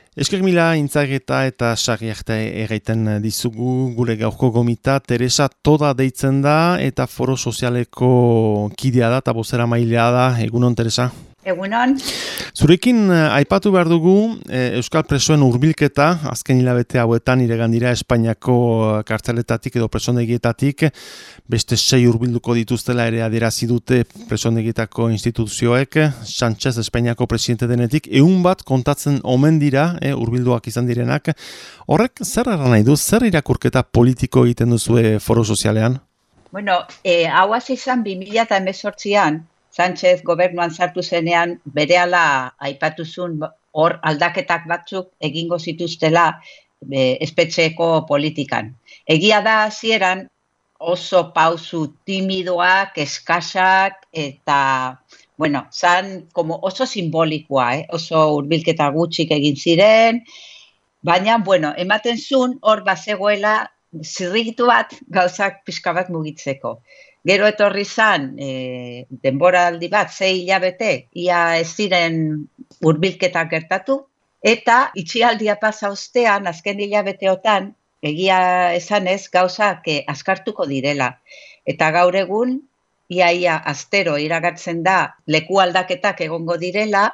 Esker mila intzageta eta sarriakta erraiten dizugu gure gaurko gomita. Teresa Toda deitzen da eta foro sozialeko kidea da eta bozera mailea da. Egunon, Teresa? Egunon. Zurekin aipatu behar dugu Euskal Presoen hurbilketa azken hilabete hauetan iregan dira Espainiako kartzeletatik edo presondegietatik beste 6 hurbilduko dituztela ere adierazi dute presondegietako instituzioek. Sánchez Espainiako presidente denetik 100 bat kontatzen omen dira hurbilduak izan direnak. Horrek zer erran nahi du, zer irakurketa politiko egiten duzue foro sozialean? Bueno, hau hasi izan 2018an, Sánchez gobernuan sartu zenean berehala aipatuzun hor aldaketak batzuk egingo zituztela espetxeko politikan. Egia da hasieran oso pausu timidoak, eskasak eta zan como oso simbolikoa, oso hurbilketa gutxik egin ziren, baina ematen zuen hor bazegoela zirrikitu bat gauzak pixka bat mugitzeko. Gero etorri zan, denboraldi bat, 6 hilabete, ia ez ziren hurbilketak gertatu, eta itxialdia pasa ostean, azken hilabeteotan, egia esanez gauzak askartuko direla. Eta gaur egun, ia astero iragartzen da leku aldaketak egongo direla,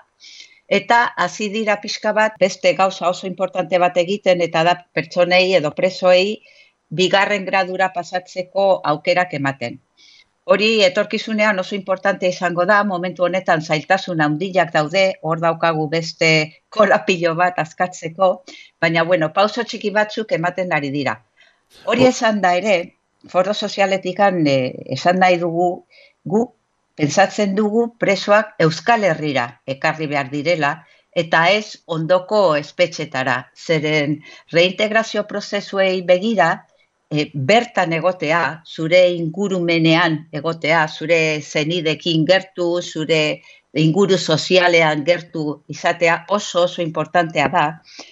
eta hasi dira pixka bat beste gauza oso importante bat egiten, eta da pertsonei edo presoei bigarren gradura pasatzeko aukerak ematen. Hori etorkizunean oso importante izango da, momentu honetan zailtasun handiak daude, hor daukagu beste korapilo bat askatzeko, baina pauso txiki batzuk ematen ari dira. Hori esan da ere, foro sozialetikan esan nahi dugu, gu pentsatzen dugu presoak Euskal Herrira ekarri behar direla, eta ez ondoko espetxetara, zeren reintegrazio prozesuei begira, bertan egotea, zure ingurumenean egotea, zure zenidekin gertu, zure inguru sozialean gertu izatea oso importantea da.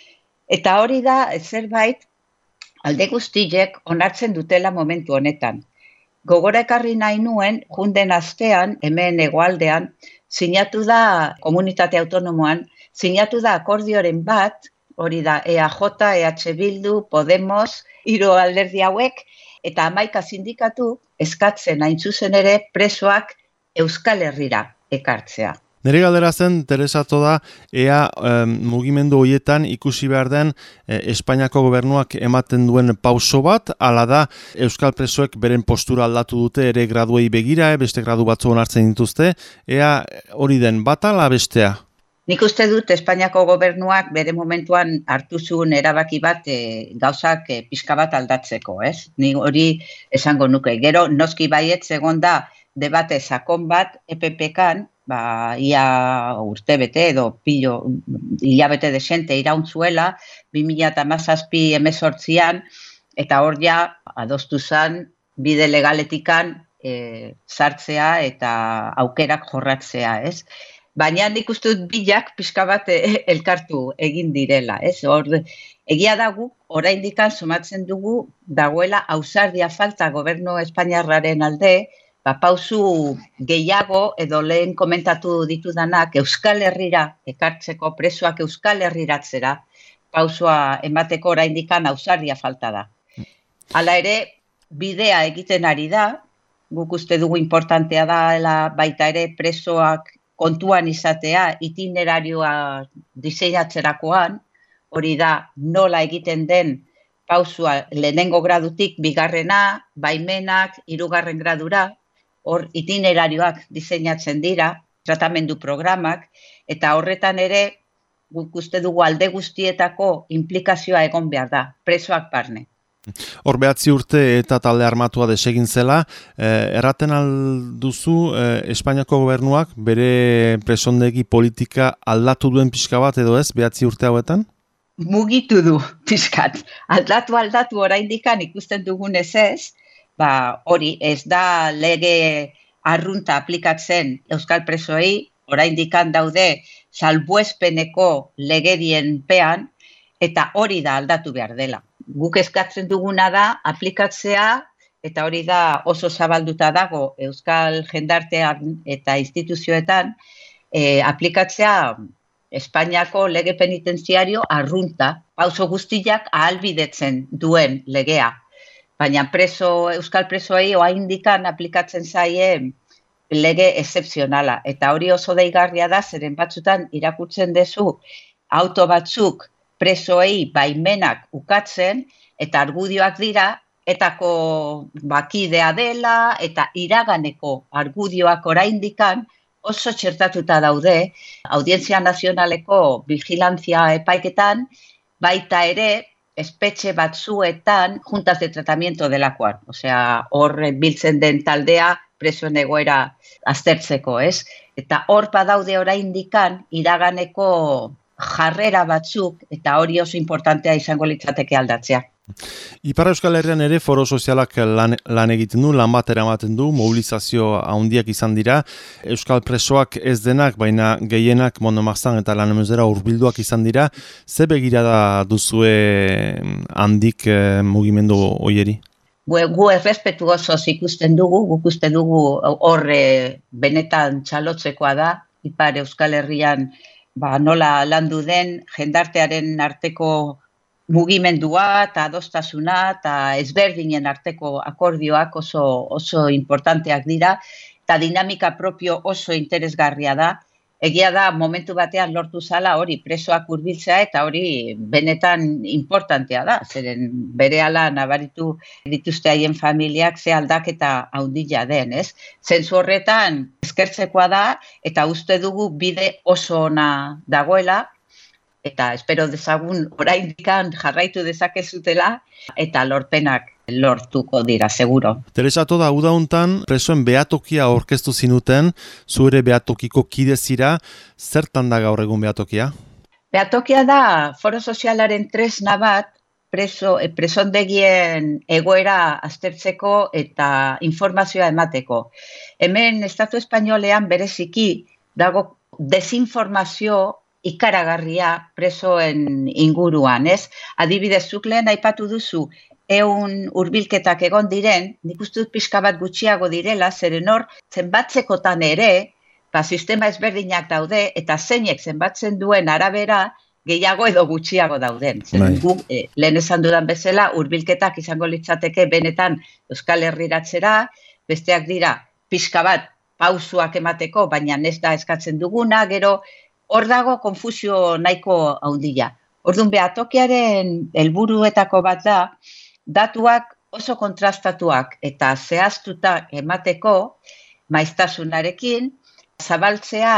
Eta hori da zerbait alde guztiek onartzen dutela momentu honetan. Gogora ekarri nahi nuen, junden astean, hemen hegoaldean, sinatu da komunitate autonomoan, sinatu da akordioren bat, hori da EAJ, EH Bildu, Podemos, 3 alderdi hauek, eta 11 sindikatu eskatzen hain zuzen ere presoak Euskal Herrira ekartzea. Nire galdera zen, Teresa Toda, ea mugimendu horietan ikusi behar den Espainiako gobernuak ematen duen pauso bat, ala da Euskal presoek beren postura aldatu dute ere graduei begira, beste gradu batzu onartzen dituzte, ea hori den bat ala bestea? Nik uste dut Espainiako gobernuak bere momentuan hartu zuen erabaki bat gauzak pixka bat aldatzeko, ez? Ni hori esango nuke. Gero noski baietz egon da debate sakon bat EPP-kan, ia urtebete edo hilabete desente iraun zuela, 2017-18an, eta hor ja adostu zen bide legaletikan sartzea eta aukerak jorratzea, ez? Baina nik uste dut bilak pixka bat elkartu egin direla, ez? Hor, egia dago, oraindikan somatzen dugu dagoela ausardia falta gobernu espainiarraren alde, pausu gehiago edo lehen komentatu ditudanak Euskal Herrira ekartzeko, presoak Euskal Herriratzera, pausua emateko oraindikan ausardia falta da. Hala ere, bidea egiten ari da, guk uste dugu importantea da baita ere presoak kontuan izatea itinerarioa diseinatzerakoan, hori da nola egiten den pausua lehenengo gradutik bigarrena, baimenak, 3. gradura, hor itinerarioak diseinatzen dira, tratamendu programak, eta horretan ere guk uste dugu alde guztietako inplikazioa egon behar da, presoak barne. Hor 9 urte eta talde armatua desegin zela, erraten alduzu Espainiako gobernuak bere presondegi politika aldatu duen pixka bat edo ez, 9 urte hauetan? Mugitu du pixkat. Aldatu oraindikan ikusten dugunez ez, hori ez da lege arrunta aplikatzen Euskal presoei, oraindikan daude salbuespeneko legedien pean, eta hori da aldatu behar dela. Guk eskatzen duguna da aplikatzea, eta hori da oso zabalduta dago Euskal jendartean eta instituzioetan, aplikatzea Espainiako lege penitenziario arrunta, pauso guztiak ahalbidetzen duen legea. Baina euskal presoei oraindikan aplikatzen zaie lege excepzionala. Eta hori oso deigarria da, zeren batzutan irakurtzen duzu auto batzuk presoei baimenak ukatzen, eta argudioak dira, etako bakidea dela, eta iraganeko argudioak oraindikan oso txertatuta daude, Audientzia Nazionaleko vigilantzia epaiketan, baita ere, espetxe batzuetan juntas de tratamiento delakoan. Osea, hor biltzen den taldea presoen egoera aztertzeko, ez? Eta hor badaude oraindikan iraganeko jarrera batzuk, eta hori oso importantea izango litzateke aldatzea. Ipar Euskal Herrian ere foro sozialak lan egiten du, lan bat eramaten du, mobilizazio handiak izan dira. Euskal presoak ez denak, baina gehienak Mondo-Marzan eta Lanemezera hurbilduak izan dira. Ze begirada duzue handik mugimendu hoieri? Gu errespetu osoz ikusten dugu, guk uste dugu hor benetan txalotzekoa da, Ipar Euskal Herrian nola landu den jendartearen arteko mugimendua eta adostasuna eta ezberdinen arteko akordioak oso importanteak dira, eta dinamika propio oso interesgarria da. Egia da, momentu batean lortu zala hori presoak hurbiltzea, eta hori benetan importantea da, zeren berehala nabaritu dituzte haien familiak ze aldaketa handia den, ez? Zentzu horretan eskertzekoa da, eta uste dugu bide oso ona dagoela, eta espero dezagun oraindikan jarraitu dezakezutela, eta lorpenak lortuko dira, seguro. Teresa, toda udauntan presoen behatokia aurkeztu zinuten, zure behatokiko kide zira, zertan da gaur egun behatokia? Behatokia da foro sozialaren tresna bat, presondegien egoera aztertzeko eta informazioa emateko. Hemen Estatu Espainolean bereziki dago desinformazio ikaragarria presoen inguruan, ez? Adibidez, zuk lehen aipatu duzu, 100 hurbilketak egon diren, nik uste dut pixka bat gutxiago direla, zeren hor, zenbatzekotan ere, sistema ezberdinak daude, eta zeinek zenbatzen duen arabera, gehiago edo gutxiago dauden. Guk, lehen esan dudan bezala, hurbilketak izango litzateke benetan Euskal Herriratzera, besteak dira, pixka bat pausuak emateko, baina ez da eskatzen duguna, gero, hor dago konfusio nahiko handia. Orduan, behatokiaren helburuetako bat da, datuak oso kontrastatuak eta zehaztuta emateko maiztasunarekin, zabaltzea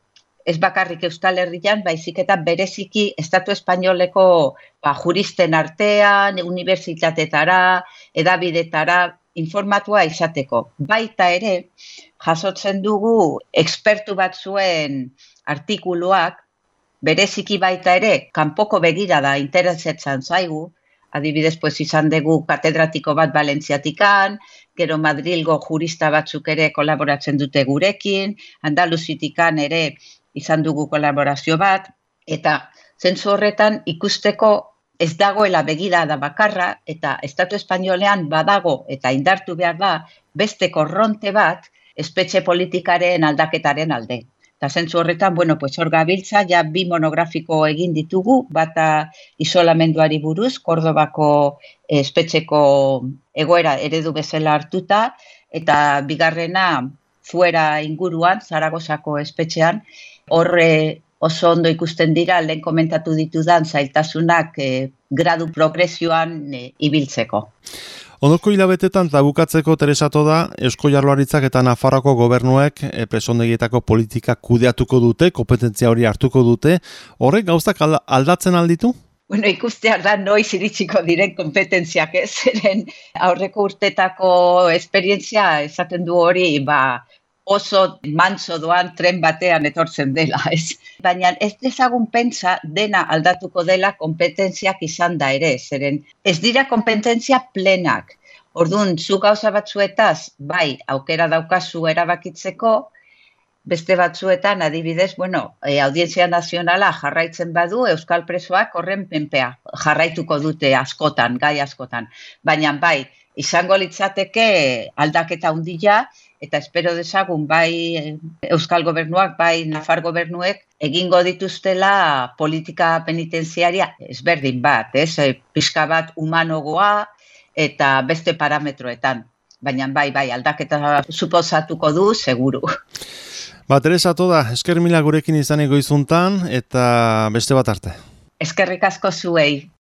ez bakarrik Euskal Herrian, baizik eta bereziki Estatu Espainoleko juristen artean, unibertsitatetara, edabidetara informatua izateko. Baita ere, jasotzen dugu ekspertu batzuen artikuluak, bereziki baita ere, kanpoko begirada interesetzen zaigu, adibidez, izan dugu katedratiko bat Valentziatikan, gero Madrilgo jurista batzuk ere kolaboratzen dute gurekin, Andaluzitikan ere izan dugu kolaborazio bat, eta zentzu horretan ikusteko ez dagoela begirada bakarra, eta Estatu Espainolean badago eta indartu behar da beste korronte bat espetxe politikaren aldaketaren alde. Eta zentzu horretan, hor gabiltza, ja 2 monografiko egin ditugu, bata isolamenduari buruz, Kordobako espetxeko egoera eredu bezala hartuta, eta bigarrena Fuera inguruan, Zaragozako espetxean, hor oso ondo ikusten dira, lehen komentatu ditudan zailtasunak gradu progresioan ibiltzeko. Ondoko hilabetetan eta bukatzeko, Teresa, toda, Eusko Jaurlaritzak eta Nafarroako gobernuek presondegietako politika kudeatuko dute, kompetentzia hori hartuko dute. Horrek gauzak aldatzen alditu? Ikusteak da noiz iritsiko diren kompetentziak, ez? Zeren aurreko urtetako esperientzia esaten du hori, oso mantso doan tren batean etortzen dela, ez? Baina ez dezagun pentsa dena aldatuko dela kompetentziak izan da ere, zeren ez dira kompetentzia plenak. Orduan, zu gauza batzuetaz, bai, aukera daukazu erabakitzeko, beste batzuetan, adibidez, Audientzia Nazionala jarraitzen badu, Euskal presoak horren menpea jarraituko dute askotan, gai askotan. Baina bai, izango litzateke aldaketa handia, eta espero dezagun bai Euskal Gobernuak, bai Nafar Gobernuek egingo dituztela politika penitenziaria ezberdin bat, pixka bat humanogoa eta beste parametroetan. Baina bai, aldaketa suposatuko du, seguru. Teresa Toda, esker mila gurekin izaneko izuntan, eta beste bat arte. Eskerrik asko zuei.